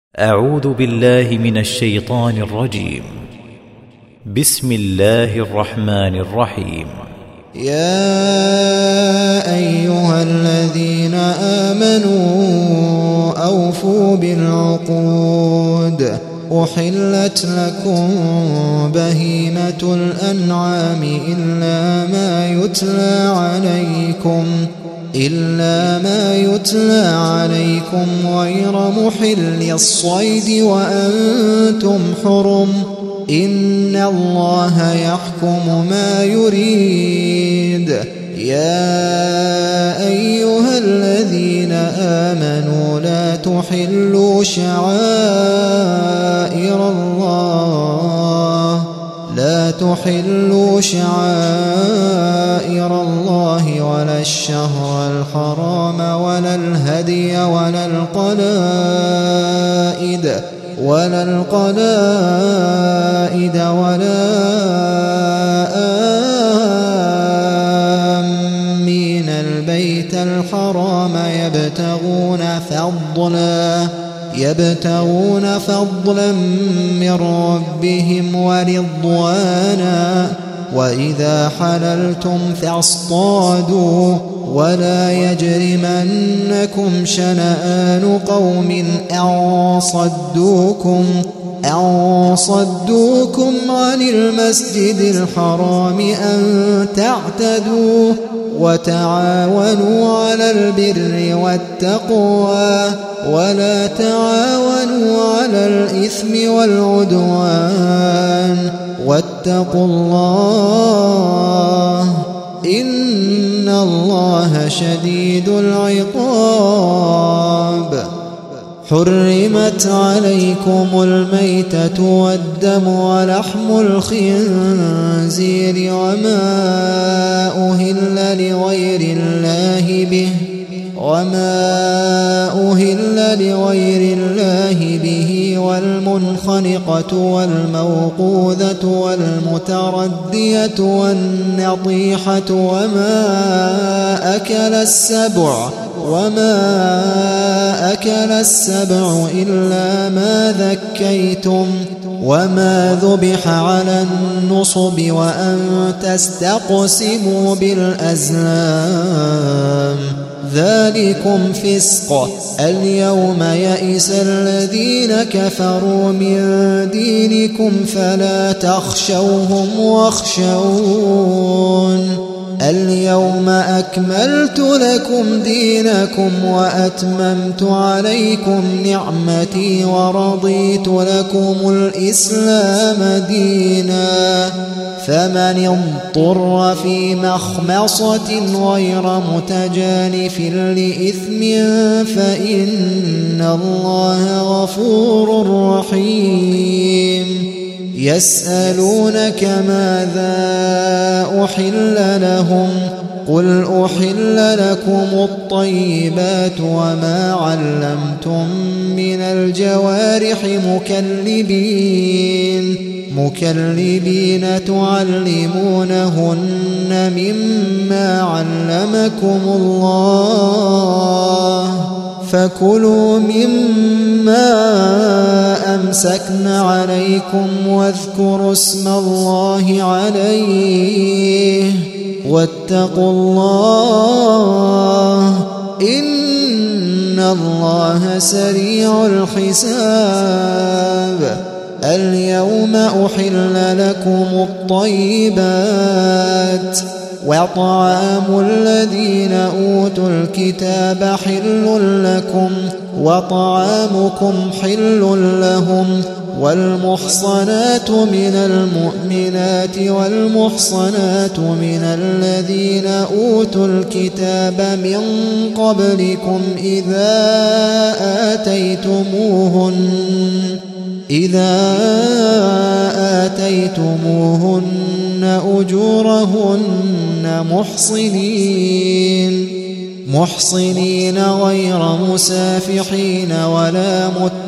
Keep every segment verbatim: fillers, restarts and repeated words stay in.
أعوذ بالله من الشيطان الرجيم. بسم الله الرحمن الرحيم. يا أيها الذين آمنوا أوفوا بالعقود أحلت لكم بهيمة الأنعام إلا ما يتلى عليكم إلا ما يتلى عليكم غير محل الصيد وأنتم حرم إن الله يحكم ما يريد. يا أيها الذين آمنوا لا تحلوا شعائر الله لا تحلوا شعائر الله ولا الشهر الحرام ولا الهدي ولا القلائد ولا القلائد ولا آمين البيت الحرام يبتغون فضلا يبتغون فضلا من ربهم ورضوانا وإذا حللتم فاصطادوا ولا يجرمنكم شنآن قوم أن صدوكم أن صدوكم عن المسجد الحرام أن تعتدوا وتعاونوا على البر والتقوى ولا تعاونوا على الإثم والعدوان واتقوا الله إن الله شديد العقاب. حرمت عليكم الميتة والدم ولحم الخنزير وما أهل لغير الله به وما أهل لغير الله به والمنخنقة والموقوذة والمتردية والنطيحة وما أكل السبع وما أكل السبع إلا ما ذكيتم وما ذبح على النصب وأن تستقسموا بالأزلام ذلكم فسق. اليوم يئس الذين كفروا من دينكم فلا تخشوهم واخشون اليوم أكملت لكم دينكم وأتممت عليكم نعمتي ورضيت لكم الإسلام دينا فمن اضطر في مخمصة غير متجانف لإثم فإن الله غفور رحيم. يسألونك ماذا أحل لهم قل أحل لكم الطيبات وما علمتم من الجوارح مكلبين مكلبين تعلمونهن مما علمكم الله فكلوا مما أمسكن عليكم واذكروا اسم الله عليه واتقوا الله إن الله سريع الحساب. اليوم أحل لكم الطيبات وطعام الذين أوتوا الكتاب حل لكم وطعامكم حل لهم والمحصنات من المؤمنات والمحصنات من الذين أوتوا الكتاب من قبلكم إذا آتيتموهن إذا آتيتموهن أجورهن محصنين محصنين غير مسافحين ولا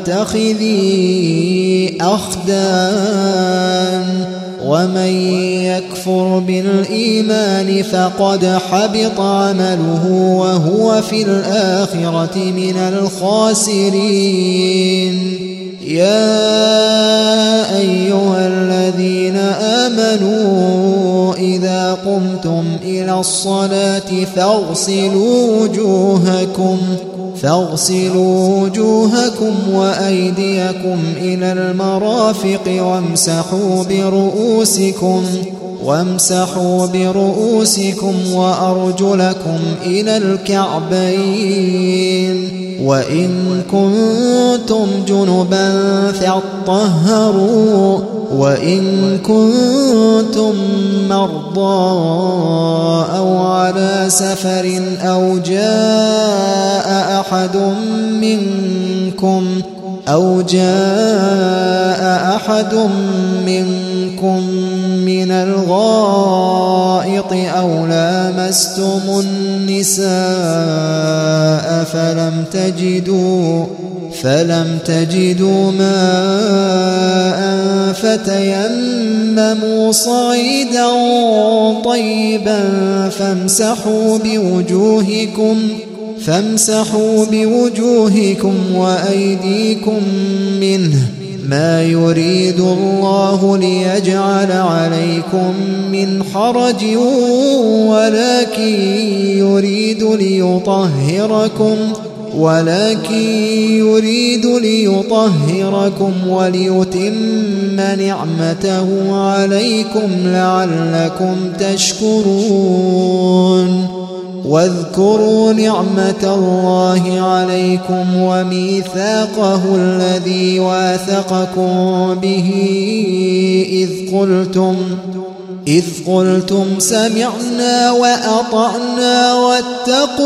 متخذي أخدان ومن يكفر بالإيمان فقد حبط عمله وهو في الآخرة من الخاسرين. يا أيها الذين آمنوا إذا قمتم إلى الصلاة فاغسلوا وجوهكم فاغسلوا وجوهكم وأيديكم إلى المرافق وامسحوا برؤوسكم وامسحوا برؤوسكم وأرجلكم إلى الكعبين وإن كنتم جنبا فاطهروا وإن كنتم مرضى أو على سفر أو جاء أحد منكم أو جاء أحد منكم من الغائط أو لامستم النساء فلم تجدوا فلم تجدوا ماء فتيمموا صعيدا طيبا فامسحوا بوجوهكم فامسحوا بوجوهكم وأيديكم منه ما يريد الله ليجعل عليكم من حرج ولكن يريد ليطهركم ولكن يريد ليطهركم وليتم نعمته عليكم لعلكم تشكرون واذكروا نعمة الله عليكم وميثاقه الذي واثقكم به إذ قلتم إذ قلتم سمعنا وأطعنا واتقوا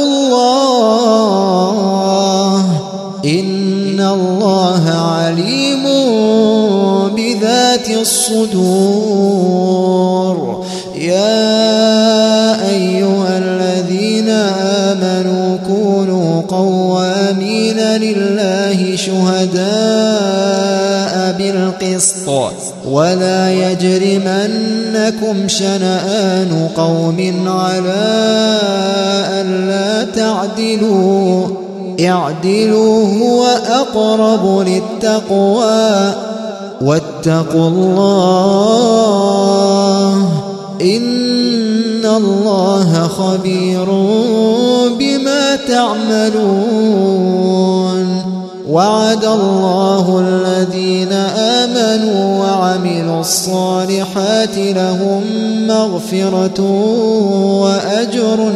الله إن الله عليم بذات الصدور يا أيها الذين آمنوا كونوا قوامين لله شهداء بالقسط ولا يجرمنكم شنآن قوم على ألا تعدلوا اعدلوا هو أقرب للتقوى واتقوا الله إن الله خبير بما تعملون وعد الله الذين آمنوا وعملوا الصالحات لهم مغفرة وأجر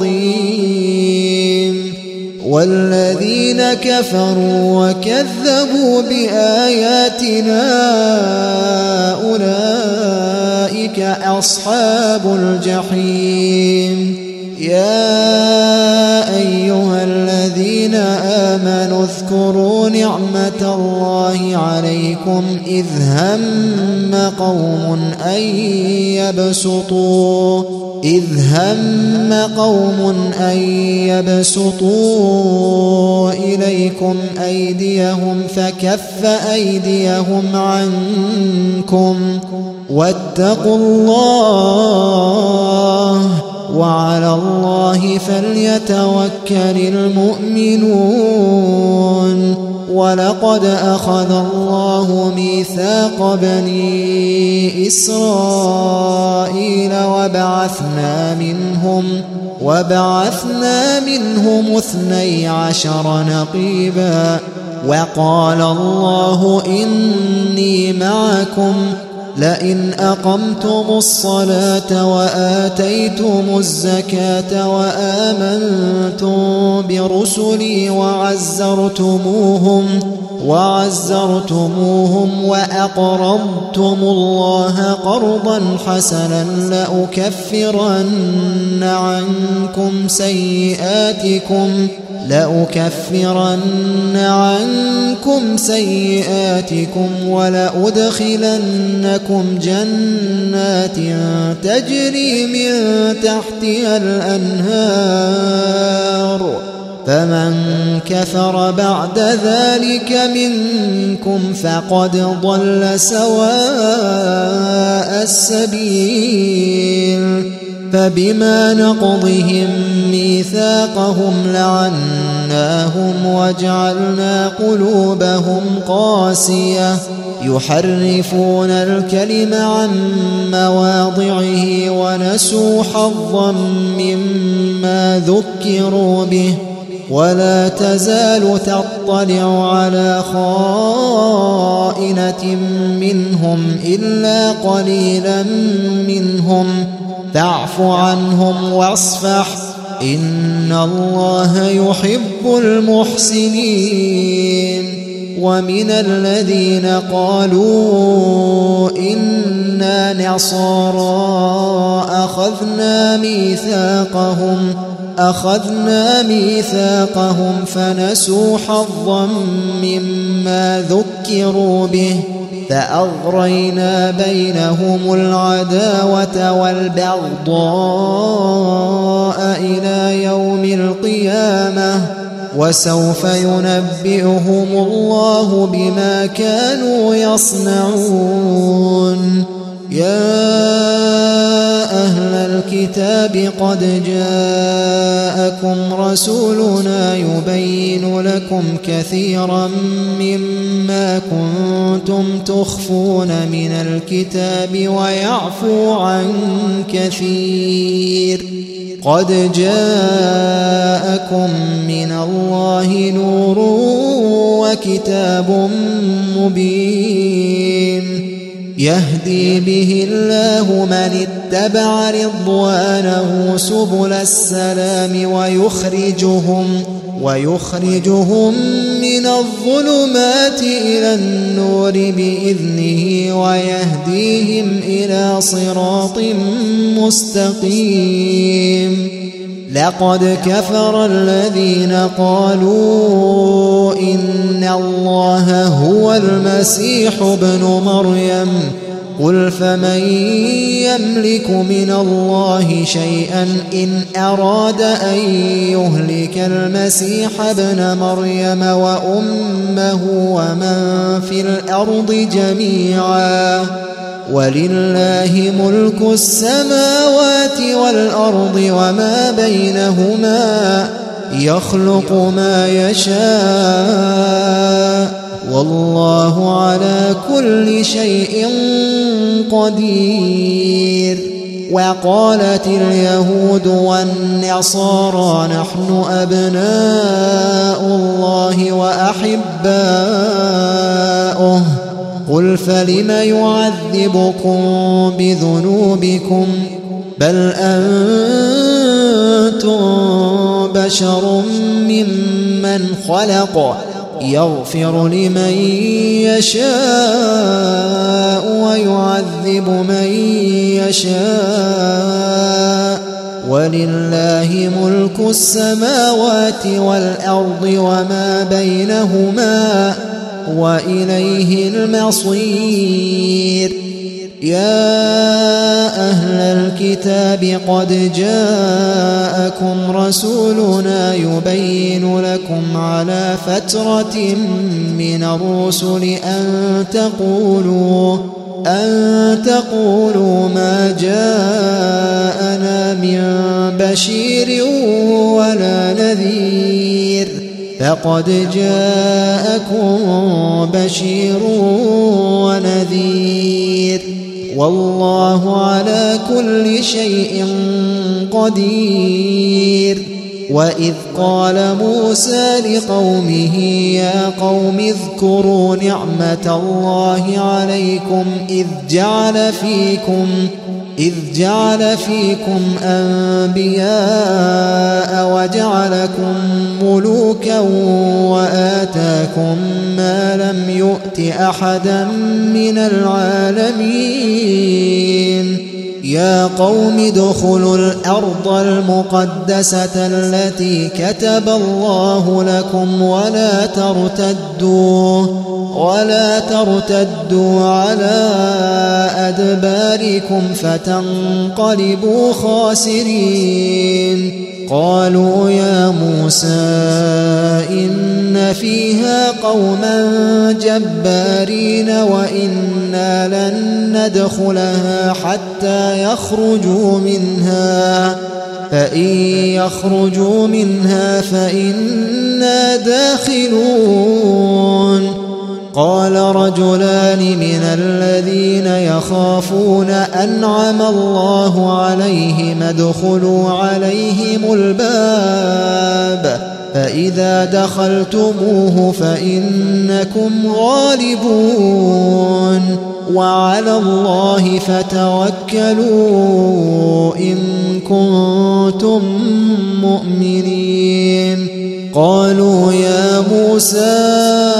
عظيم والذين كفروا وكذبوا بآياتنا أولئك أصحاب الجحيم يا أيها الذين آمنوا اذكروا نعمة الله عليكم إذ هم قوم أن يبسطوا إذ هم قوم أن يبسطوا إليكم أيديهم فكف أيديهم عنكم واتقوا الله وعلى الله فليتوكل المؤمنون ولقد أخذ الله ميثاق بني إسرائيل وبعثنا منهم وبعثنا منهم اثني عشر نقيبا وقال الله إني معكم لئن أقمتم الصلاة وآتيتم الزكاة وآمنتم برسلي وعزرتموهم وعزرتموهم وأقرضتم الله قرضا حسنا لأكفرن عنكم سيئاتكم لأكفرن عنكم سيئاتكم ولأدخلنكم جنات تجري من تحتها الأنهار فمن كفر بعد ذلك منكم فقد ضل سواء السبيل فبما نقضهم ميثاقهم لعناهم وجعلنا قلوبهم قاسية يحرفون الكلم عن مواضعه ونسوا حظا مما ذكروا به ولا تزال تطلع على خائنة منهم إلا قليلا منهم فاعف عنهم واصفح إن الله يحب المحسنين. ومن الذين قالوا إنا نصارى أخذنا ميثاقهم أخذنا ميثاقهم فنسوا حظا مما ذكروا به فأغرينا بينهم العداوة والبغضاء إلى يوم القيامة وسوف ينبئهم الله بما كانوا يصنعون. يا أهل الكتاب قد جاءكم رسولنا يبين لكم كثيرا مما كنتم تخفون من الكتاب ويعفو عن كثير. قد جاءكم من الله نور وكتاب مبين يهدي به الله من اتبع رضوانه سبل السلام ويخرجهم ويخرجهم من الظلمات إلى النور بإذنه ويهديهم إلى صراط مستقيم. لقد كفر الذين قالوا إن الله هو المسيح ابن مريم قل فمن يملك من الله شيئا إن أراد أن يهلك المسيح ابن مريم وأمه ومن في الأرض جميعا ولله ملك السماوات والأرض وما بينهما يخلق ما يشاء والله على كل شيء قدير. وقالت اليهود والنصارى نحن أبناء الله وأحباؤه قل فلم يعذبكم بذنوبكم بل أنتم بشر ممن خلق يغفر لمن يشاء ويعذب من يشاء ولله ملك السماوات والأرض وما بينهما وإليه المصير. يا أهل الكتاب قد جاءكم رسولنا يبين لكم على فترة من الرسل أن تقولوا أن تقولوا ما جاءنا من بشير ولا نذير فقد جاءكم بشير ونذير والله على كل شيء قدير. وإذ قال موسى لقومه يا قوم اذكروا نعمة الله عليكم إذ جعل فيكم إذ جعل فيكم أنبياء وجعلكم ملوكا وآتاكم ما لم يؤت أحدا من العالمين. يا قوم ادخلوا الأرض المقدسة التي كتب الله لكم ولا ترتدوا ولا ترتدوا على أدباركم فتنقلبوا خاسرين. قالوا يا موسى إن فيها قوما جبارين وإنا لن ندخلها حتى يخرجوا منها فإن يخرجوا منها فإنا داخلون. قال رجلان من الذين يخافون أنعم الله عليهم ادخلوا عليهم الباب فإذا دخلتموه فإنكم غالبون وعلى الله فتوكلوا إن كنتم مؤمنين. قالوا يا موسى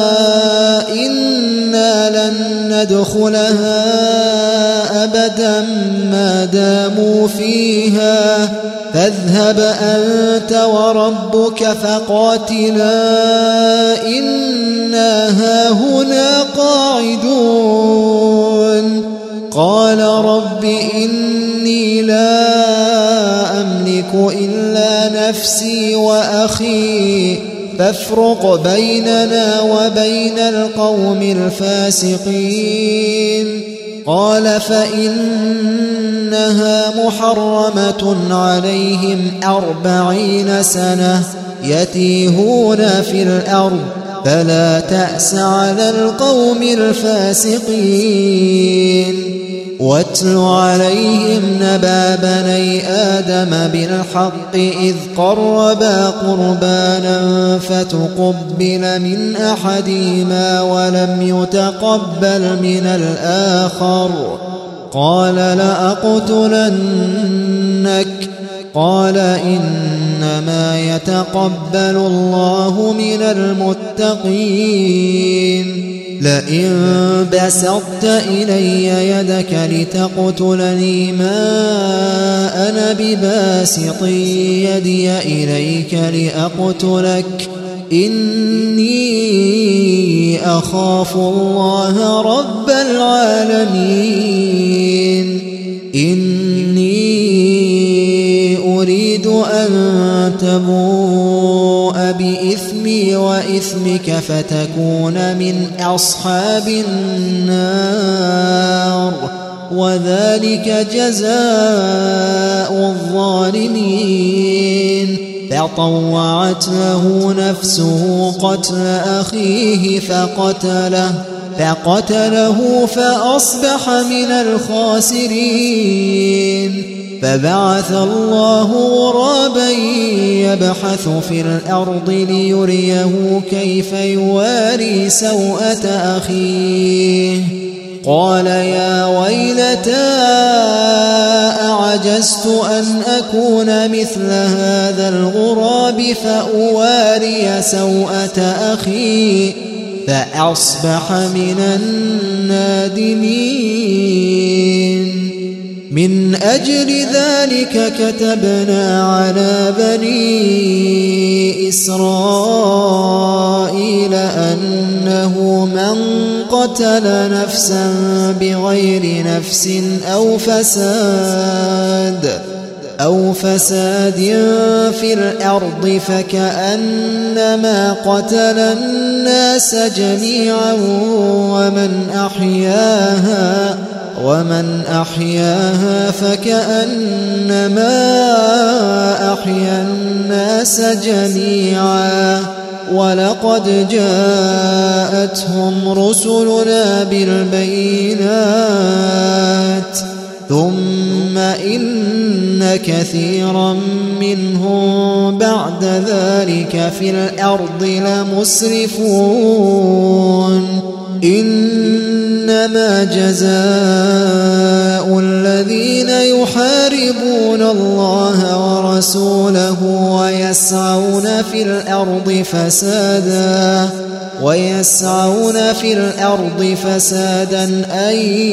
إنا لن ندخلها أبدا ما داموا فيها فاذهب أنت وربك فقاتلا إنا هاهنا قاعدون. قال رب إني لا أملك إلا نفسي وأخي فافرق بيننا وبين القوم الفاسقين. قال فإنها محرمة عليهم أربعين سنة يتيهون في الأرض فلا تأس على القوم الفاسقين. واتل عليهم نبأ بني آدم بالحق إذ قربا قربانا فتقبل من أحدهما ولم يتقبل من الآخر قال لأقتلنك. قال إنما يتقبل الله من المتقين. لئن بسطت إلي يدك لتقتلني ما أنا بباسط يدي إليك لأقتلك إني أخاف الله رب العالمين. إني أريد أن تبوء بإثمي وإثمك فتكون من أصحاب النار وذلك جزاء الظالمين. فطوعت له نفسه قتل أخيه فقتله فقتله فأصبح من الخاسرين. فبعث الله غرابا يبحث في الأرض ليريه كيف يواري سوءة أخيه. قال يا ويلتى أعجزت أن أكون مثل هذا الغراب فأواري سوءة أخي فأصبح من النادمين. من أجل ذلك كتبنا على بني إسرائيل أنه من قتل نفسا بغير نفس أو فساد أو فساد في الأرض فكأنما قتل الناس جميعا ومن أحياها ومن أحياها فكأنما أحيا الناس جميعا. ولقد جاءتهم رسلنا بالبينات ثم إن كثيرا منهم بعد ذلك في الأرض لمسرفون. إنما جزاء الذين يحاربون الله ورسوله ويسعون في الأرض فسادا ويسعون في الأرض فسادا أن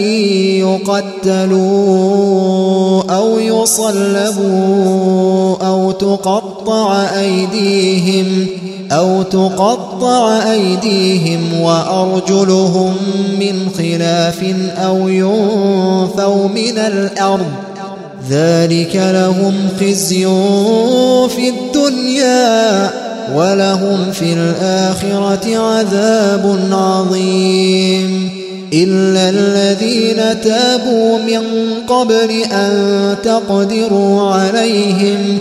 يقتلوا أو يصلبوا أو تقطع أيديهم أو تقطع أيديهم وأرجلهم من خلاف أو ينفوا من الأرض ذلك لهم خزي في الدنيا ولهم في الآخرة عذاب عظيم. إلا الذين تابوا من قبل أن تقدروا عليهم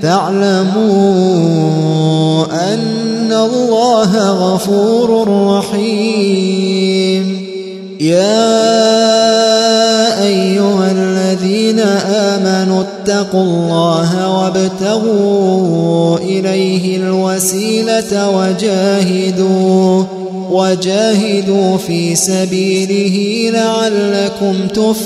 فاعلموا أن الله غفور رحيم. يا أيها الذين آمنوا اتقوا الله وابتغوا إليه الوسيلة وجاهدوا وجاهدوا في سبيله لعلكم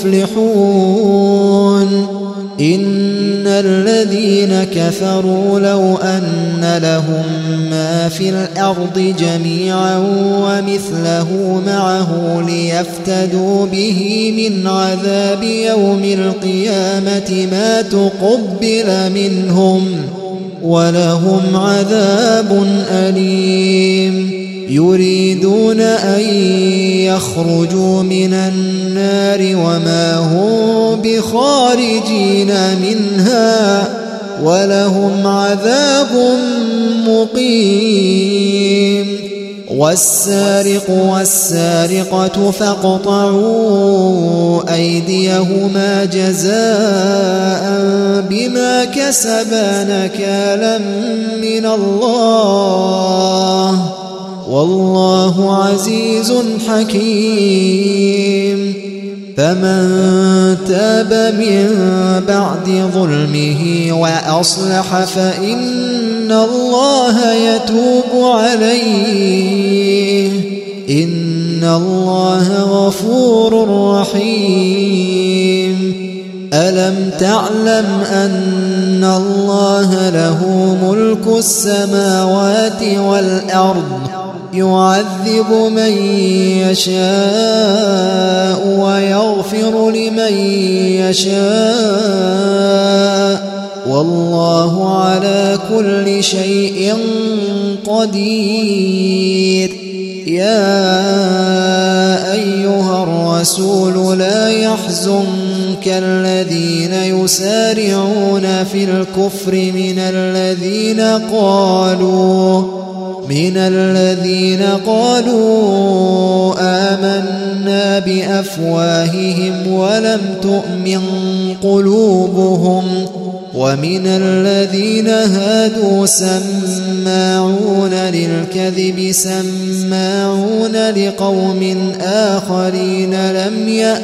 تفلحون. إن الذين كفروا لو أن لهم ما في الأرض جميعا ومثله معه ليفتدوا به من عذاب يوم القيامة ما تقبل منهم ولهم عذاب أليم. يريدون أن يخرجوا من النار وما هم بخارجين منها ولهم عذاب مقيم. والسارق والسارقة فاقطعوا أيديهما جزاء بما كسبا نكالا من الله والله عزيز حكيم. فمن تاب من بعد ظلمه وأصلح فإن الله يتوب عليه إن الله غفور رحيم. ألم تعلم أن الله له ملك السماوات والأرض يعذب من يشاء ويغفر لمن يشاء والله على كل شيء قدير. يا أيها الرسول لا يحزنك الذين يسارعون في الكفر من الذين قالوا من الذين قالوا آمنا بأفواههم ولم تؤمن قلوبهم ومن الذين هادوا سماعون للكذب سماعون لقوم آخرين لم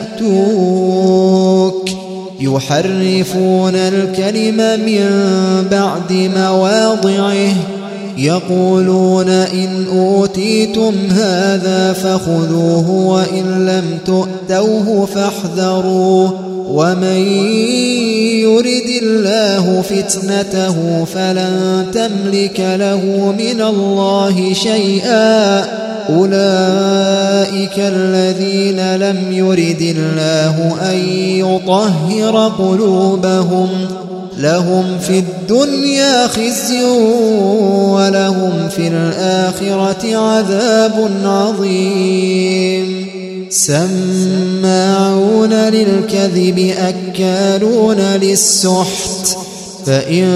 يأتوك يحرفون الكلم من بعد مواضعه يقولون إن أوتيتم هذا فخذوه وإن لم تؤتوه فاحذروا ومن يرد الله فتنته فلن تملك له من الله شيئا أولئك الذين لم يرد الله أن يطهر قلوبهم لهم في الدنيا خزي ولهم في الآخرة عذاب عظيم. سماعون للكذب أكالون للسحت فإن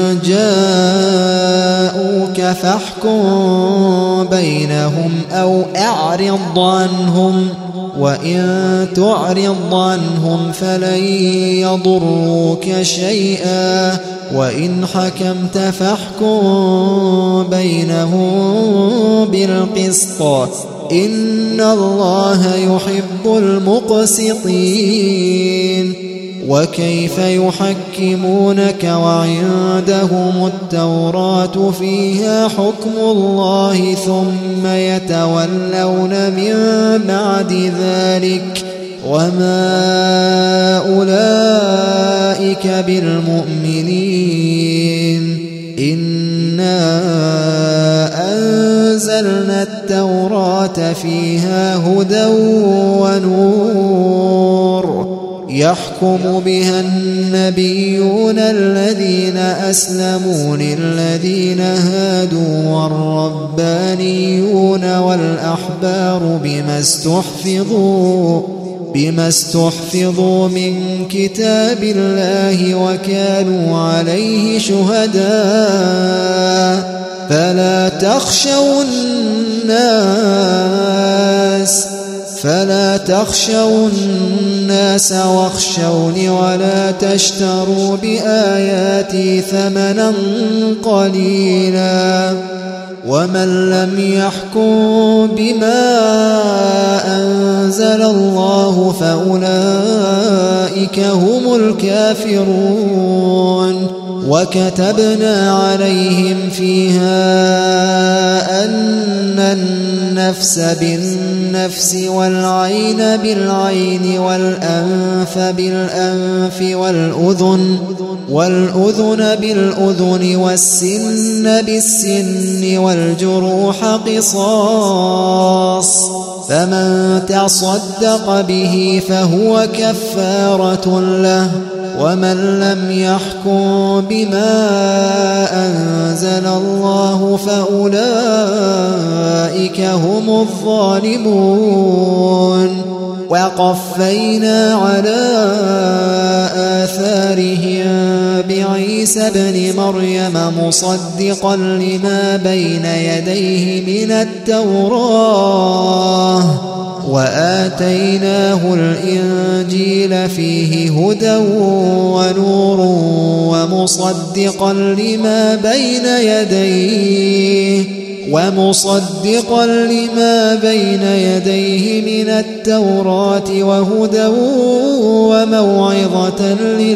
جاءوك فاحكم بينهم أو أعرض عنهم وإن تعرض عنهم فلن يضروك شيئا وإن حكمت فاحكم بينهم بالقسط إن الله يحب المقسطين. وكيف يحكمونك وعندهم التوراة فيها حكم الله ثم يتولون من بعد ذلك وما أولئك بالمؤمنين. إنا أنزلنا التوراة فيها هدى ونور يحكم بها النبيون الذين أسلموا للذين هادوا والربانيون والأحبار بما استحفظوا بما استحفظوا من كتاب الله وكانوا عليه شهداء فلا تخشوا الناس فلا تخشوا الناس واخشوني ولا تشتروا بآياتي ثمنا قليلا ومن لم يحكم بما أنزل الله فأولئك هم الكافرون وكتبنا عليهم فيها أن النفس بالنفس والعين بالعين والأنف بالأنف والأذن والأذن بالأذن والسن بالسن والجروح قصاص فمن تصدق به فهو كفارة له ومن لم يحكم بما أنزل الله فأولئك هم الظالمون وقفينا على آثارهم بعيسى ابن مريم مصدقا لما بين يديه من التوراة وآتيناه الإنجيل فيه هدى ونور ومصدقا لما بين يديه ومصدقا لما بين يديه من التوراة وهدى وموعظة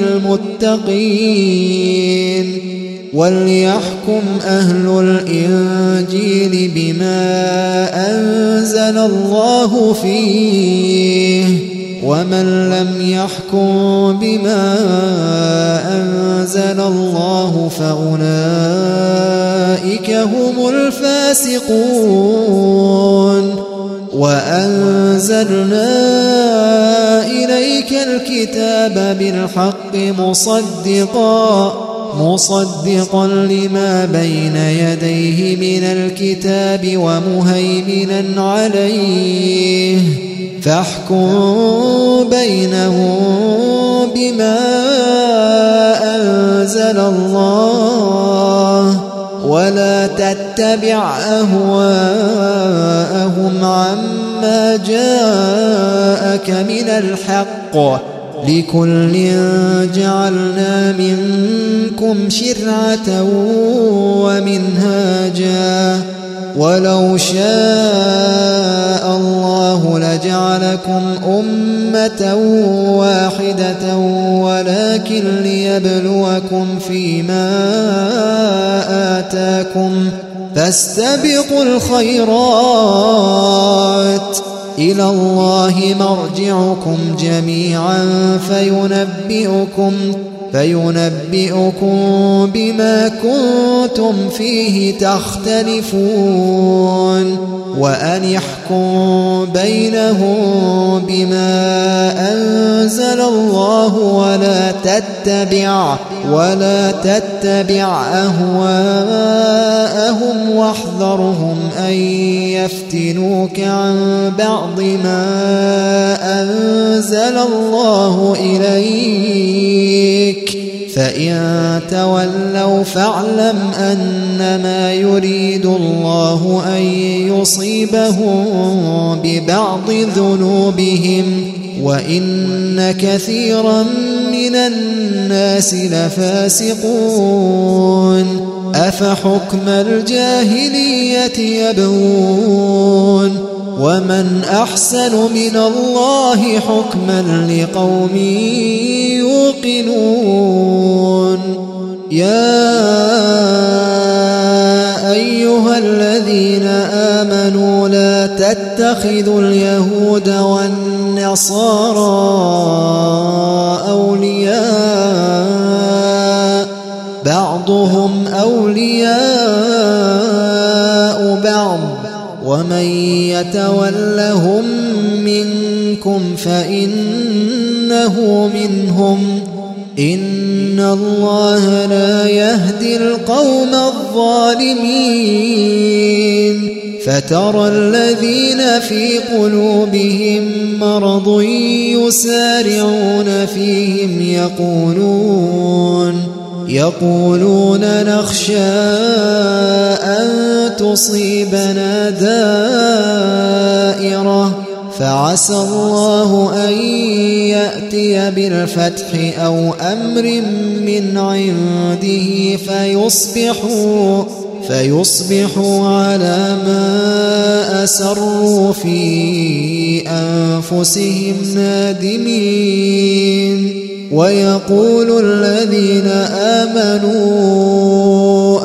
للمتقين وليحكم أهل الإنجيل بما أنزل الله فيه ومن لم يحكم بما أنزل الله فأولئك هم الفاسقون وأنزلنا إليك الكتاب بالحق مصدقا مصدقا لما بين يديه من الكتاب ومهيمنا عليه فاحكم بينهم بما أنزل الله ولا تتبع أهواءهم عما جاءك من الحق لكل جعلنا منكم شرعة ومنهاجا ولو شاء الله لجعلكم أمة واحدة ولكن ليبلوكم فيما آتاكم فاستبقوا الخيرات إلى الله مرجعكم جميعا فينبئكم فينبئكم بما كنتم فيه تختلفون وأن يحكم بينهم بما أنزل الله ولا تتبع ولا تتبع أهواءهم واحذرهم أن يفتنوك عن بعض ما أنزل الله إليك فإن تولوا فاعلم أنما يريد الله أن يصيبهم ببعض ذنوبهم وإن كثيرا من الناس لفاسقون أفحكم الجاهلية يبغون ومن أحسن من الله حكما لقوم يوقنون يا أيها الذين آمنوا لا تتخذوا اليهود والنصارى أولياء بعضهم أولياء بعض ومن يتولهم منكم فإنه منهم إن الله لا يهدي القوم الظالمين فترى الذين في قلوبهم مرض يسارعون فيهم يقولون يقولون نخشى أن تصيبنا دائرة فعسى الله أن يأتي بالفتح أو أمر من عنده فيصبحوا فيصبحوا على ما أسروا في أنفسهم نادمين. ويقول الذين آمنوا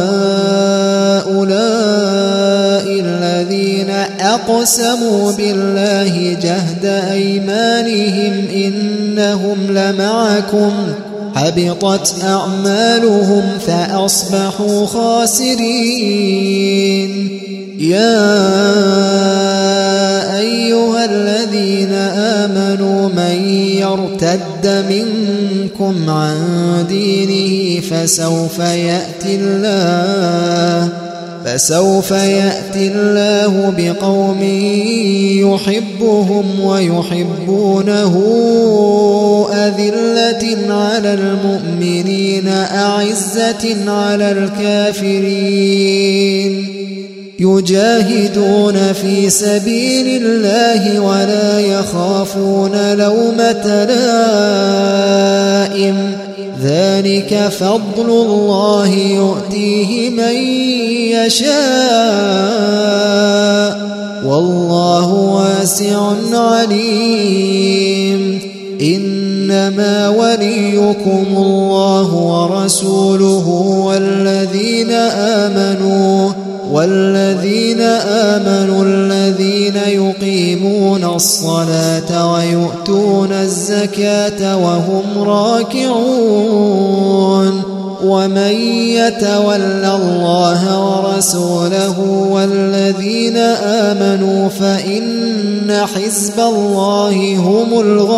أهؤلاء الذين أقسموا بالله جهد أيمانهم إنهم لمعكم حبطت أعمالهم فأصبحوا خاسرين. يا أيها الذين آمنوا من يرتد منكم عن دينه فسوف يأتي الله فسوف يأتي الله بقوم يحبهم ويحبونه أذلة على المؤمنين أعزة على الكافرين يجاهدون في سبيل الله ولا يخافون لومة لائم ذلك فضل الله يؤتيه من يشاء والله واسع عليم. إنما وليكم الله ورسوله والذين آمنوا والذين آمنوا الذين يقيمون الصلاة ويؤتون الزكاة وهم راكعون. ومن يتول الله ورسوله والذين آمنوا فإن حزب الله هم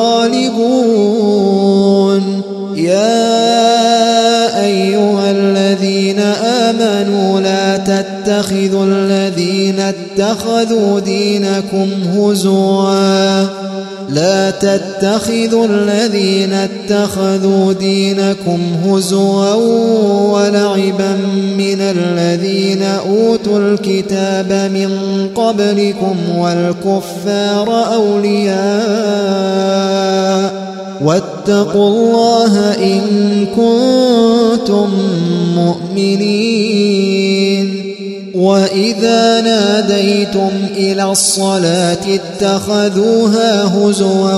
الغالبون. يا أيها الذين آمنوا لا تتخذوا الذين اتخذوا دينكم هزوا لا تتخذوا الذين اتخذوا دينكم هزوا ولعبا من الذين أوتوا الكتاب من قبلكم والكفار أولياء واتقوا الله إن كنتم مؤمنين. وإذا ناديتم إلى الصلاة اتخذوها هزوا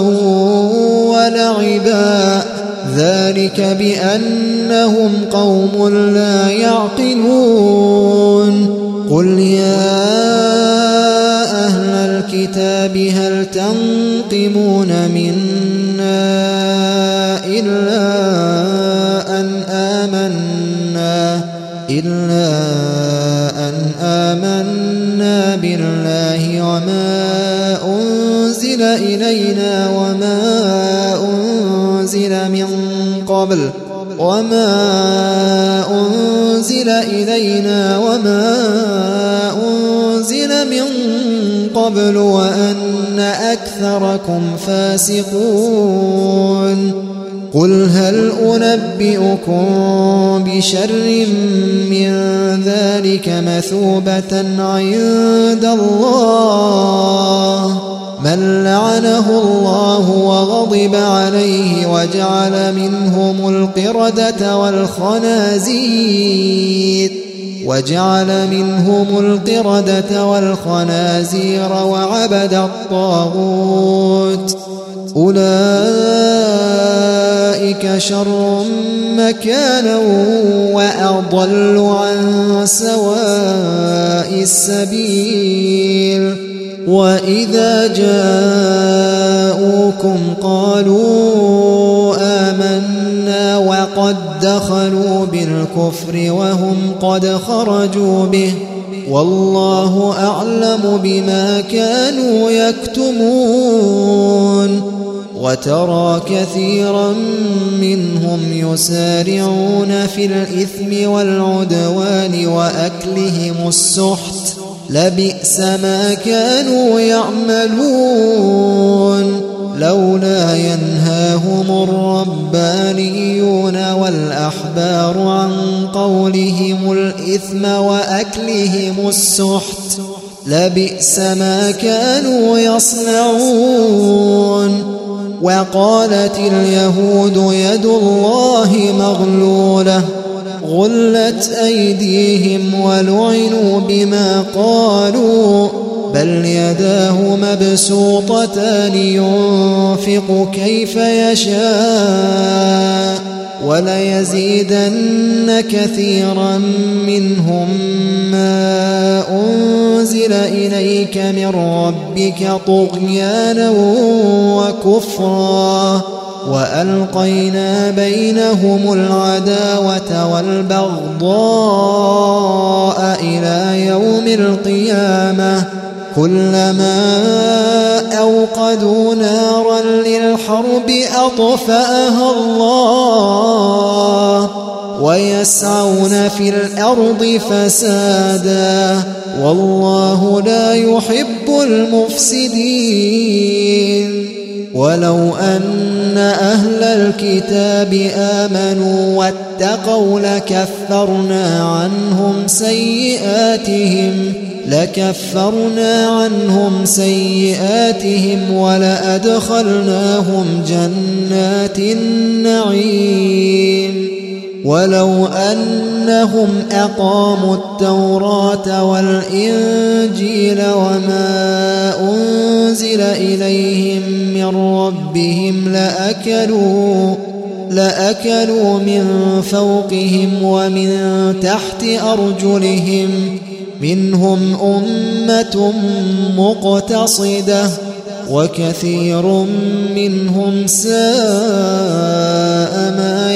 ولعبا ذلك بأنهم قوم لا يعقلون. قل يا أهل الكتاب هل تنقمون منا إلا أن آمنا إلا أن آمنا بالله وما أنزل إلينا وما أنزل من قبل وما أنزل إلينا وما أنزل من قبل وأن أكثركم فاسقون. قل هل أنبئكم بشر من ذلك مثوبة عند الله من لعنه الله وغضب عليه وجعل منهم القردة والخنازير وجعل منهم القردة والخنازير وعبد الطاغوت أولئك شر مكانا وأضل عن سواء السبيل. وإذا جاءوكم قالوا آمنا وقد دخلوا بالكفر وهم قد خرجوا به والله أعلم بما كانوا يكتمون. وترى كثيرا منهم يسارعون في الإثم والعدوان وأكلهم السحت لبئس ما كانوا يعملون. لولا ينهاهم الربانيون والأحبار عن قولهم الإثم وأكلهم السحت لبئس ما كانوا يصنعون. وقالت اليهود يد الله مغلولة غلت أيديهم ولعنوا بما قالوا بل يداه مبسوطتان ينفق كيف يشاء وليزيدن كثيرا منهم ما أنزل إليك من ربك طغيانا وكفرا وألقينا بينهم العداوة والبغضاء إلى يوم القيامة كلما أوقدوا نارا للحرب أطفأها الله ويسعون في الأرض فسادا والله لا يحب المفسدين. ولو أن أهل الكتاب آمنوا واتقوا لكفرنا عنهم سيئاتهم لكفرنا عنهم سيئاتهم ولأدخلناهم جنات النعيم. ولو أنهم أقاموا التوراة والإنجيل وما أنزل إليهم من ربهم لأكلوا لأكلوا من فوقهم ومن تحت أرجلهم منهم أمة مقتصدة وكثير منهم ساء ما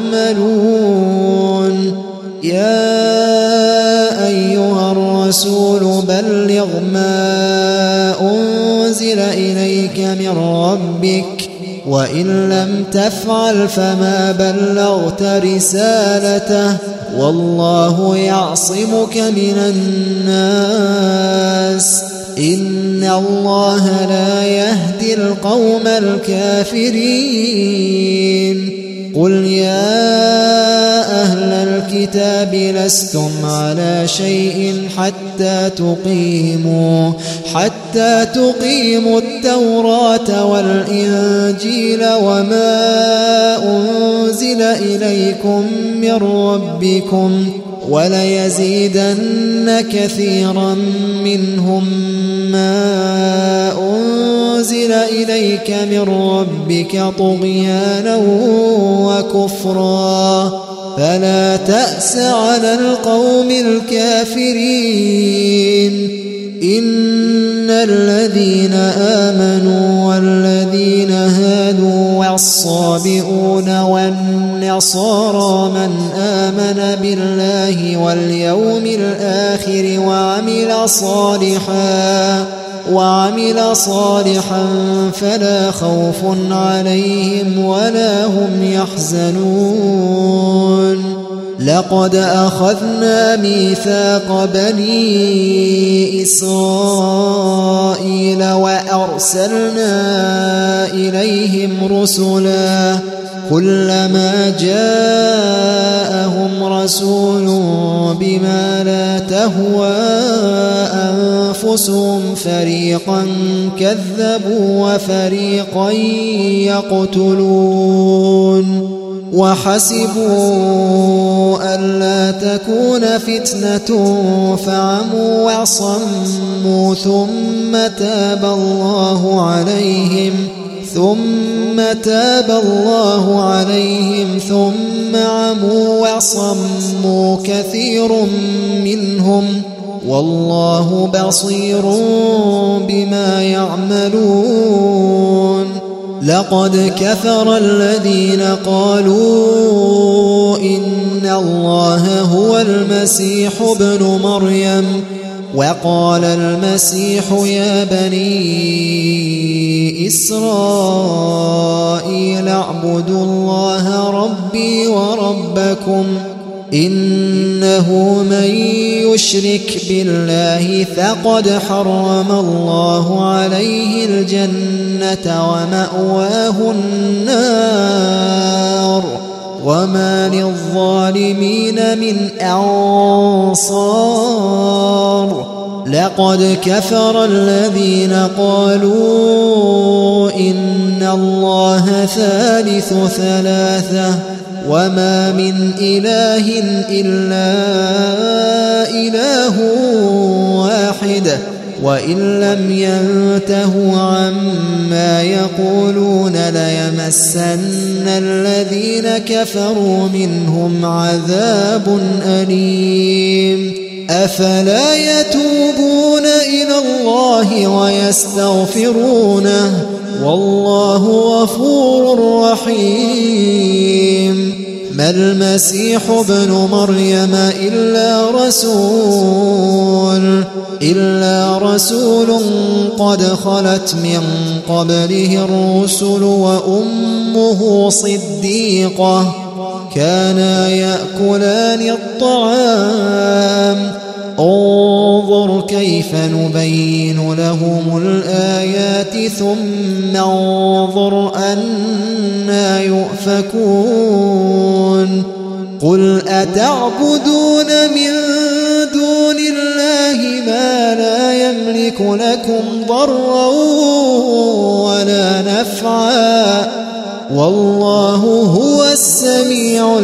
يعملون. يا أيها الرسول بلغ ما أنزل إليك من ربك وإن لم تفعل فما بلغت رسالته والله يعصمك من الناس إن الله لا يهدي القوم الكافرين. قل يا أهل الكتاب لستم على شيء حتى تقيموا حتى تقيموا التوراة والإنجيل وما أنزل إليكم من ربكم وليزيدن كثيرا منهم ما أنزل إليك من ربك طغيانا وكفرا فلا تأس على القوم الكافرين. إن الذين آمنوا والذين هادوا والصابئون والنصارى من آمن بالله واليوم الآخر وعمل صالحا وعمل صالحا فلا خوف عليهم ولا هم يحزنون. لقد أخذنا ميثاق بني إسرائيل وأرسلنا إليهم رسلا كلما جاءهم رسول بما لا تهوى أنفسهم فريقا كذبوا وفريقا يقتلون. وحسبوا ألا تكون فتنة فعموا وصموا ثم تاب الله عليهم ثم تاب الله عليهم ثم عموا وصموا كثير منهم والله بصير بما يعملون. لقد كفر الذين قالوا إن الله هو المسيح ابن مريم وقال المسيح يا بني إسرائيل اعبدوا الله ربي وربكم إنه من يشرك بالله فقد حرم الله عليه الجنة ومأواه النار وما للظالمين من أنصار. لقد كفر الذين قالوا إن الله ثالث ثلاثة وما من إله إلا إله واحد وإن لم ينتهوا عما يقولون ليمسن الذين كفروا منهم عذاب أليم أفلا يتوبون إلى الله ويستغفرونه والله غفور رحيم ما المسيح ابن مريم إلا رسول إلا رسول قد خلت من قبله الرسل وأمه صديقة كانا يأكلان الطعام انظر كيف نبين لهم الآيات ثم انظر أنا يؤفكون قل أتعبدون من دون الله ما لا يملك لكم ضرا ولا نفعا والله هو السميع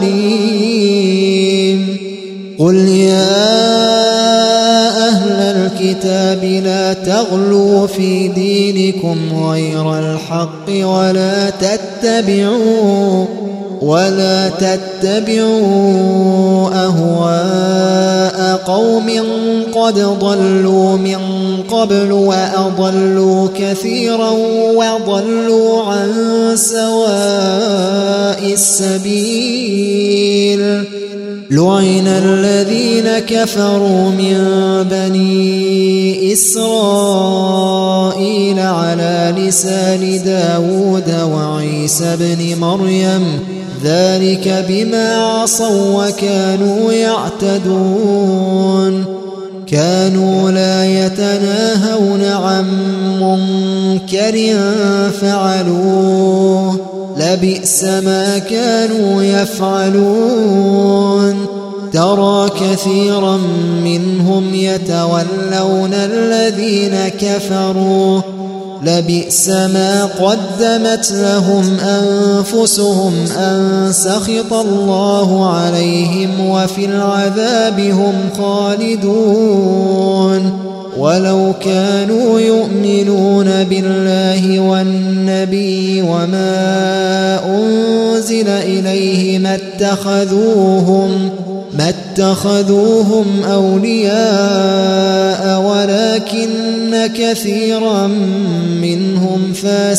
العليم قل يا أهل الكتاب لا تغلوا في دينكم غير الحق ولا تتبعوا ولا تتبعوا أهواء قوم قد ضلوا من قبل وأضلوا كثيرا وضلوا عن سواء السبيل لعن الذين كفروا من بني إسرائيل على لسان داود وعيسى بن مريم ذلك بما عصوا وكانوا يعتدون كانوا لا يتناهون عن منكر فعلوه لبئس ما كانوا يفعلون ترى كثيرا منهم يتولون الذين كفروا لبئس ما قدمت لهم أنفسهم أن سخط الله عليهم وفي العذاب هم خالدون ولو كانوا يؤمنون بالله والنبي وما أنزل إليه ما اتخذوهم ما اتخذوهم أولياء ولكن كثيرا منهم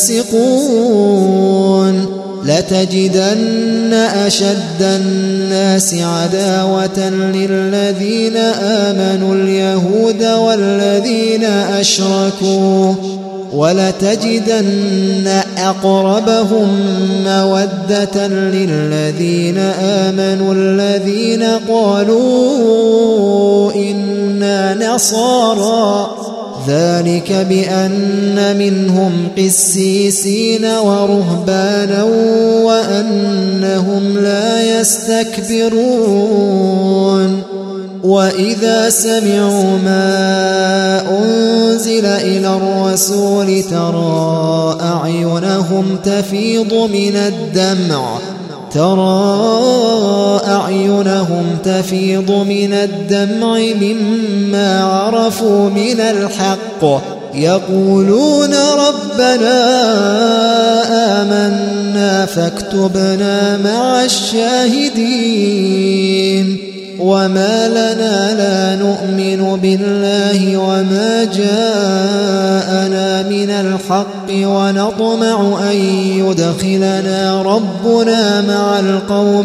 فاسقون لتجدن أشد الناس عداوة للذين آمنوا اليهود والذين أشركوا ولتجدن أقربهم مودة للذين آمنوا الذين قالوا إنا نصارى ذلك بأن منهم قسيسين ورهبانا وأنهم لا يستكبرون وإذا سمعوا ما أنزل إلى الرسول ترى أعينهم تفيض من الدمع ترى أعينهم تفيض من الدمع مما عرفوا من الحق يقولون ربنا آمنا فاكتبنا مع الشاهدين وما لنا لا نؤمن بالله وما جاءنا من الحق ونطمع أن يدخلنا ربنا مع القوم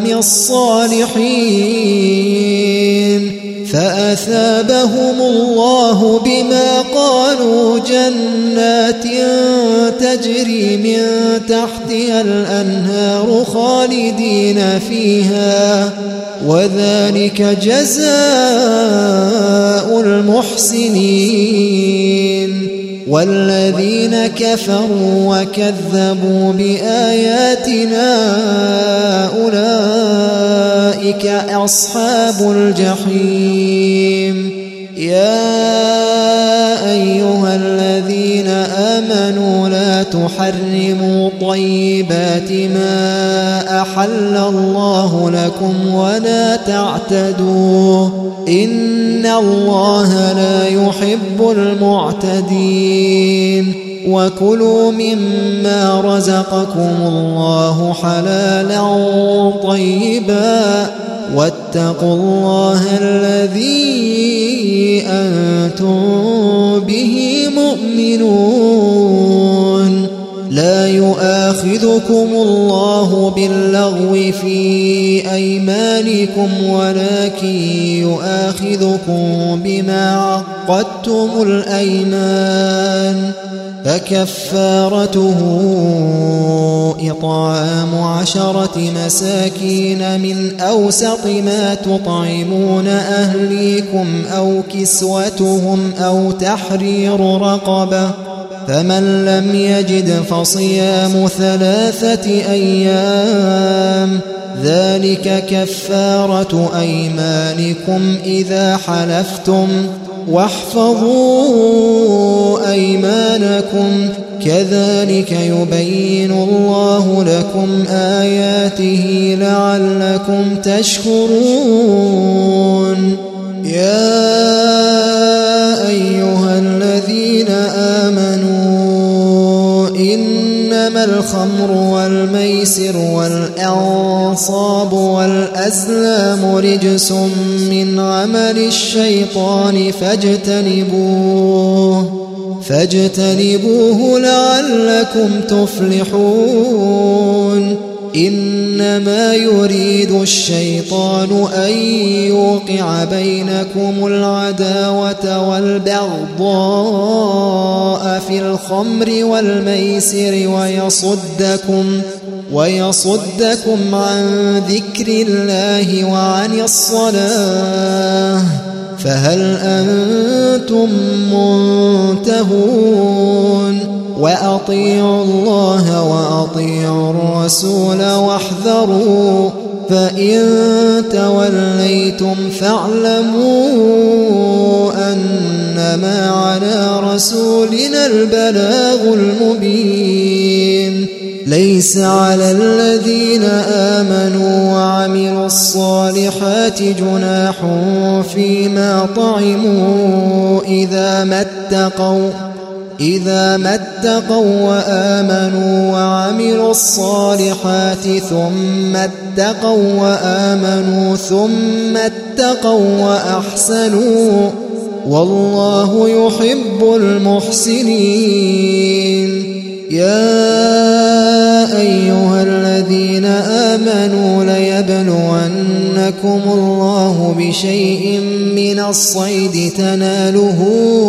الصالحين فأثابهم الله بما قالوا جنات تجري من تحتها الأنهار خالدين فيها وذلك جزاء المحسنين والذين كفروا وكذبوا بآياتنا أولئك أصحاب الجحيم يا أيها الذين آمنوا لا تحرموا طيبات ما أحل الله لكم ولا تعتدوا إن الله لا يحب المعتدين وكلوا مما رزقكم الله حلالا طيبا واتقوا الله الذي أنتم به مؤمنون لا يؤاخذكم الله باللغو في أيمانكم ولكن يؤاخذكم بما عقدتم الأيمان فكفارته إطعام عشرة مساكين من أوسط ما تطعمون أهليكم أو كسوتهم أو تحرير رقبة فمن لم يجد فصيام ثلاثة أيام ذلك كفارة أيمانكم إذا حلفتم واحفظوا أيمانكم كذلك يبين الله لكم آياته لعلكم تشكرون يا أيها الذين آمنوا إنما الخمر والميسر والأنصاب والأزلام رجس من عمل الشيطان فاجتنبوه فاجتنبوه لعلكم تفلحون إنما يريد الشيطان أن يوقع بينكم العداوة والبغضاء في الخمر والميسر ويصدكم ويصدكم عن ذكر الله وعن الصلاة فهل أنتم منتهون وأطيعوا الله وأطيعوا الرسول واحذروا فإن توليتم فاعلموا أنما على رسولنا البلاغ المبين ليس على الذين آمنوا وعملوا الصالحات جناح فيما طعموا إذا ما اتقوا إذا ما اتقوا وآمنوا وعملوا الصالحات ثم اتقوا وآمنوا ثم اتقوا وأحسنوا والله يحب المحسنين يا أيها الذين آمنوا ليبلونكم الله بشيء من الصيد تناله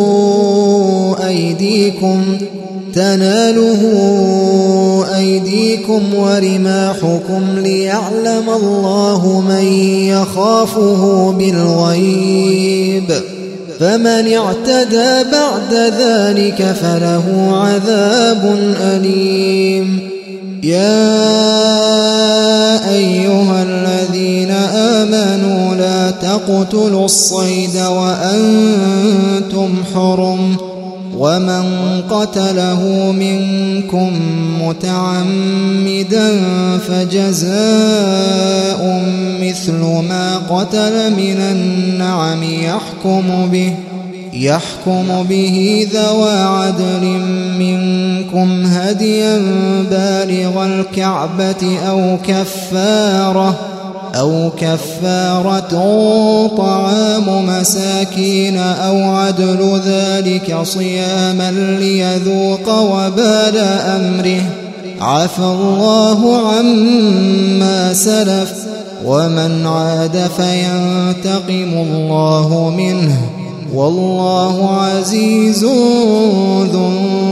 أيديكم تناله أيديكم ورماحكم ليعلم الله من يخافه بالغيب فمن اعتدى بعد ذلك فله عذاب أليم يا أيها الذين آمنوا لا تقتلوا الصيد وأنتم حرم ومن قتله منكم متعمدا فجزاء مثل ما قتل من النعم يحكم به يحكم به ذوى عدل منكم هديا بالغ الكعبة أو كفارة أو كفارة طعام مساكين أو عدل ذلك صياما ليذوق وبال أمره عفى الله عما سلف ومن عاد فينتقم الله منه والله عزيز ذو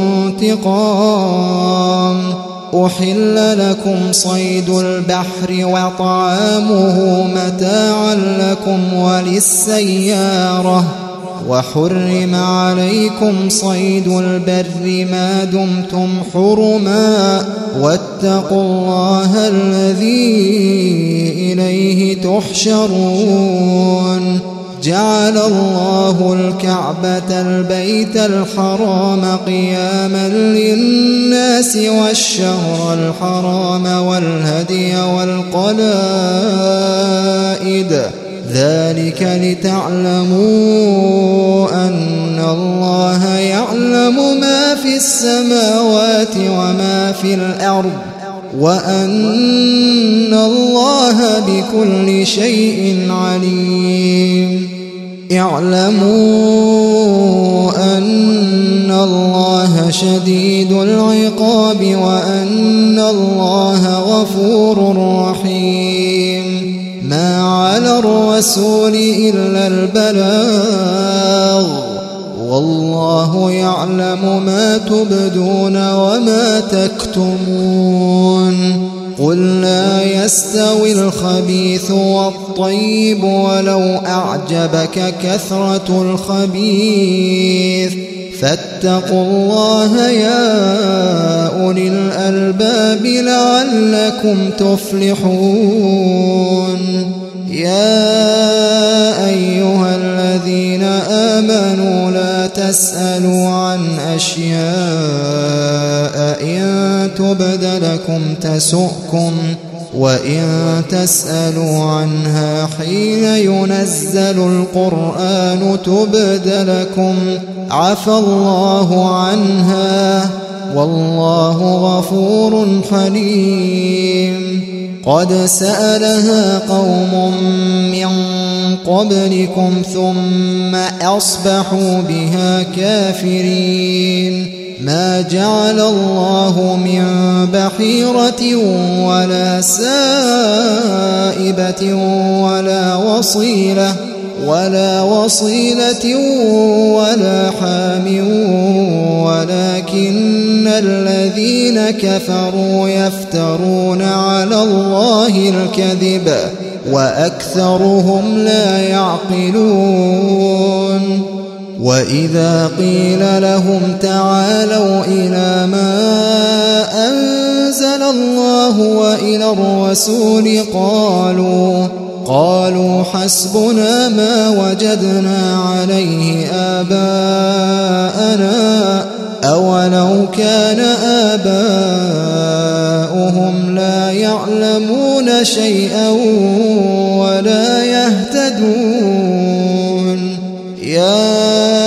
انتقام أحل لكم صيد البحر وطعامه متاعا لكم وللسيارة وحرم عليكم صيد البر ما دمتم حرما واتقوا الله الذي إليه تحشرون جعل الله الكعبة البيت الحرام قياما للناس والشهر الحرام والهدي والقلائد ذلك لتعلموا أن الله يعلم ما في السماوات وما في الأرض وأن الله بكل شيء عليم. اعلموا أن الله شديد العقاب وأن الله غفور رحيم. ما على الرسول إلا البلاغ والله يعلم ما تبدون وما تكتمون. قل لا يستوي الخبيث والطيب ولو أعجبك كثرة الخبيث فاتقوا الله يا أولي الألباب لعلكم تفلحون. يا أيها الذين آمنوا لا تسألوا عن أشياء إن تبد لكم تسؤكم وإن تسألوا عنها حين ينزل القرآن تبد لكم عفى الله عنها والله غفور حليم. قد سألها قوم من قبلكم ثم أصبحوا بها كافرين. ما جعل الله من بحيرة ولا سائبة ولا وصيلة ولا وصيلة ولا حام ولكن الذين كفروا يفترون على الله الكذب وأكثرهم لا يعقلون. وإذا قيل لهم تعالوا إلى ما أنزل الله وإلى الرسول قالوا قالوا حسبنا ما وجدنا عليه آباءنا أولو كان آباؤهم لا يعلمون شيئا ولا يهتدون. يا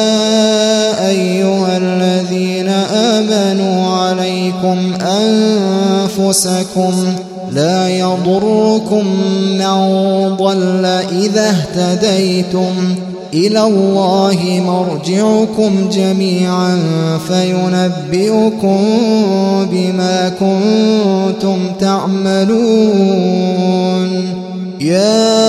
أيها الذين آمنوا عليكم أنفسكم لا يضركم من ضل إذا اهتديتم إلى الله مرجعكم جميعا فينبئكم بما كنتم تعملون. يا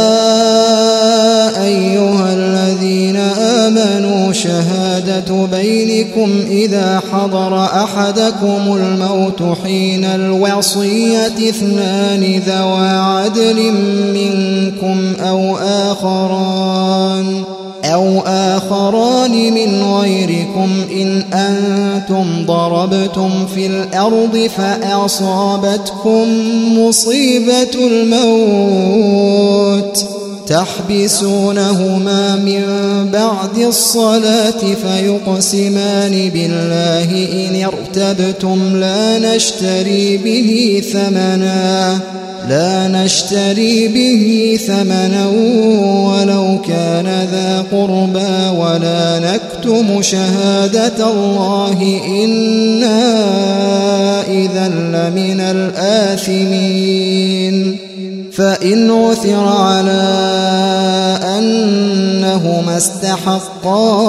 أيها الذين آمنوا شهادة بينكم إذا حضر أحدكم الموت حين الوصية اثنان ذوى عدل منكم أو آخران أو آخران من غيركم إن أنتم ضربتم في الأرض فأصابتكم مصيبة الموت تحبسونهما من بعد الصلاة فيقسمان بالله إن ارتبتم لا نشتري به ثمنا لا نشتري به ثمنا ولو كان ذا قربى ولا نكتم شهادة الله إنا إذا لمن الآثمين. فإن عثر على أنهما استحقا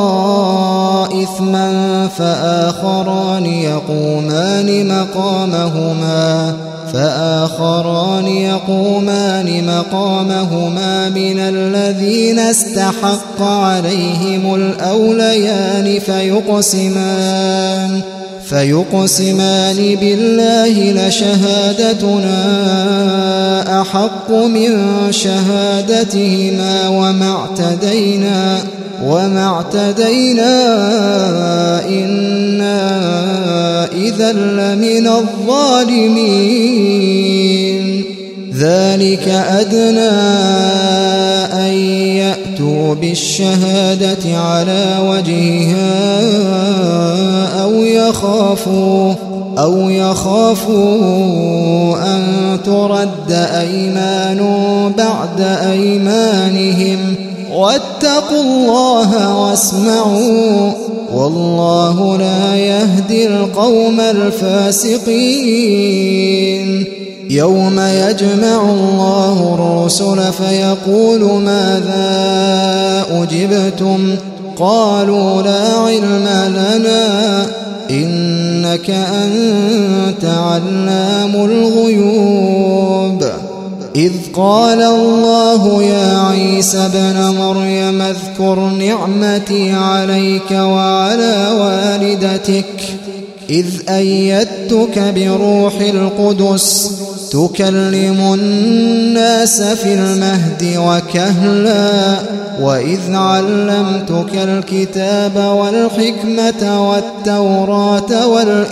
إثما فآخران يقومان مقامهما فآخران يقومان مقامهما من الذين استحق عليهم الأوليان فيقسمان فيقسمان بالله لشهادتنا أحق من شهادتهما وما اعتدينا وما اعتدينا إنا إذا لمن الظالمين. ذلك أدنى أن يأتوا يأتوا بالشهادة على وجهها أو يخافوا أو يخافوا أن ترد أيمان بعد أيمانهم واتقوا الله واسمعوا والله لا يهدي القوم الفاسقين. يوم يجمع الله الرسل فيقول ماذا أجبتم قالوا لا علم لنا إنك أنت علام الغيوب. إذ قال الله يا عيسى ابن مريم اذكر نعمتي عليك وعلى والدتك إذ أيدتك بروح القدس تكلم الناس في المهد وكهلا وإذ علمتك الكتاب والحكمة والتوراة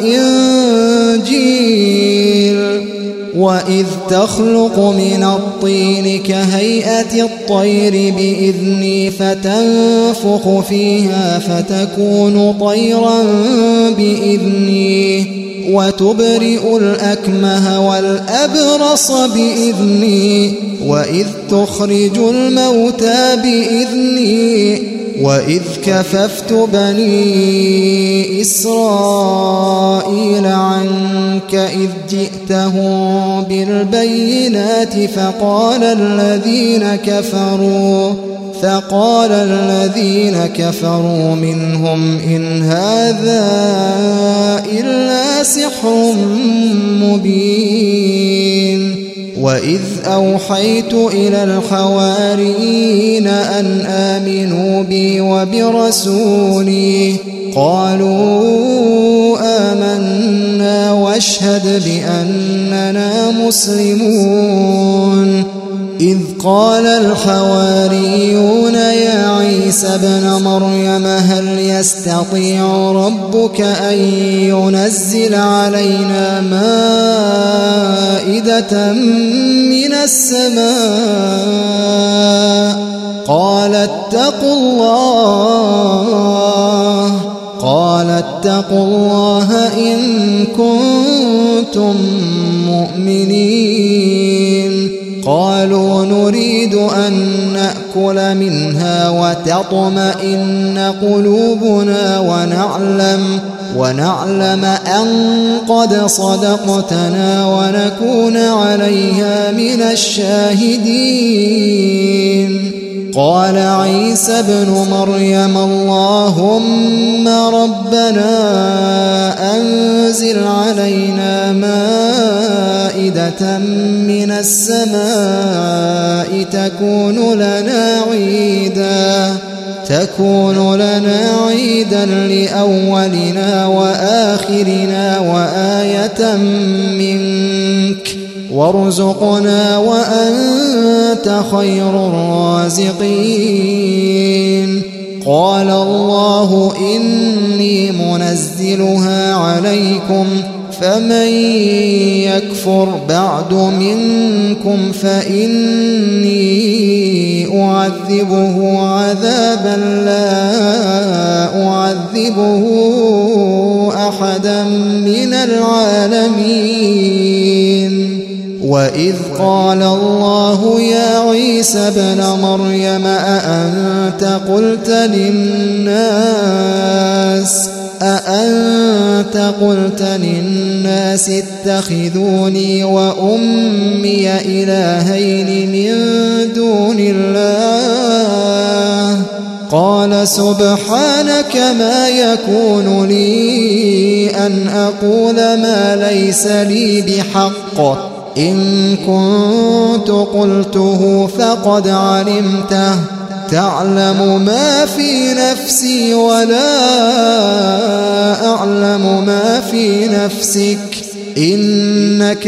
والإنجيل وإذ تخلق من الطين كهيئة الطير بإذني فتنفخ فيها فتكون طيرا بإذني وتبرئ الأكمه والأبرص بإذني وإذ تخرج الموتى بإذني وإذ كففت بني إسرائيل عنك إذ جئتهم بالبينات فقال الذين كفروا فقال الذين كفروا منهم إن هذا إلا سحر مبين. وإذ أوحيت إلى الحواريين أن آمنوا بي وبرسولي قالوا آمنا واشهد بأننا مسلمون. إذ قال الحواريون يا عيسى ابن مريم هل يستطيع ربك أن ينزل علينا مائدة من السماء قال اتقوا الله قال اتقوا الله إن كنتم مؤمنين. قالوا نريد أن نأكل منها وتطمئن قلوبنا ونعلم ونعلم أن قد صدقتنا ونكون عليها من الشاهدين. قال عيسى ابن مريم اللهم ربنا أنزل علينا مائدة من السماء تكون لنا عيدا تكون لنا عيدا لأولنا وآخرنا وآية منك وارزقنا وأنت خير الرازقين. قال الله إني منزلها عليكم فمن يكفر بعد منكم فإني أعذبه عذابا لا أعذبه أحدا من العالمين. وإذ قال الله يا عيسى ابن مريم أأنت قلت للناس أأنت قلت للناس اتخذوني وأمي إلهين من دون الله قال سبحانك ما يكون لي أن أقول ما ليس لي بحق إن كنت قلته فقد علمته تعلم ما في نفسي ولا أعلم ما في نفسك إنك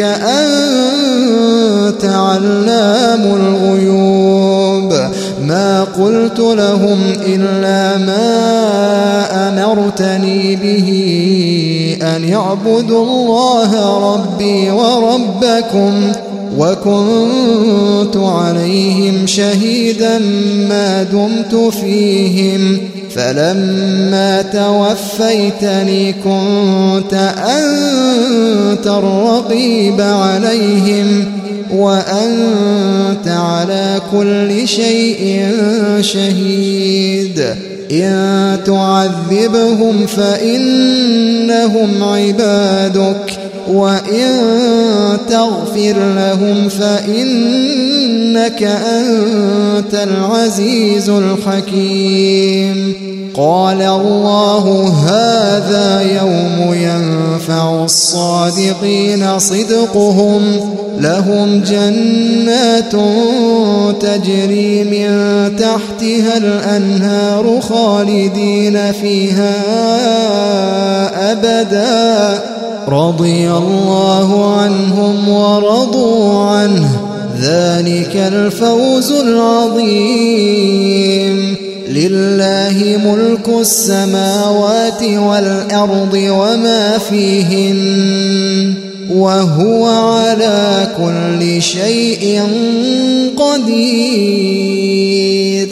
أنت علام الغيوب. ما قلت لهم إلا ما أمرتني به أن اعبدوا الله ربي وربكم وكنت عليهم شهيدا ما دمت فيهم فلما توفيتني كنت أنت الرقيب عليهم وأنت على كل شيء شهيد إن تعذبهم فإنهم عبادك وإن تغفر لهم فإنك أنت العزيز الحكيم قال الله هذا يوم ينفع الصادقين صدقهم لهم جنات تجري من تحتها الأنهار خالدين فيها أبدا رضي الله عنهم ورضوا عنه ذلك الفوز العظيم لله ملك السماوات والأرض وما فيهن وهو على كل شيء قدير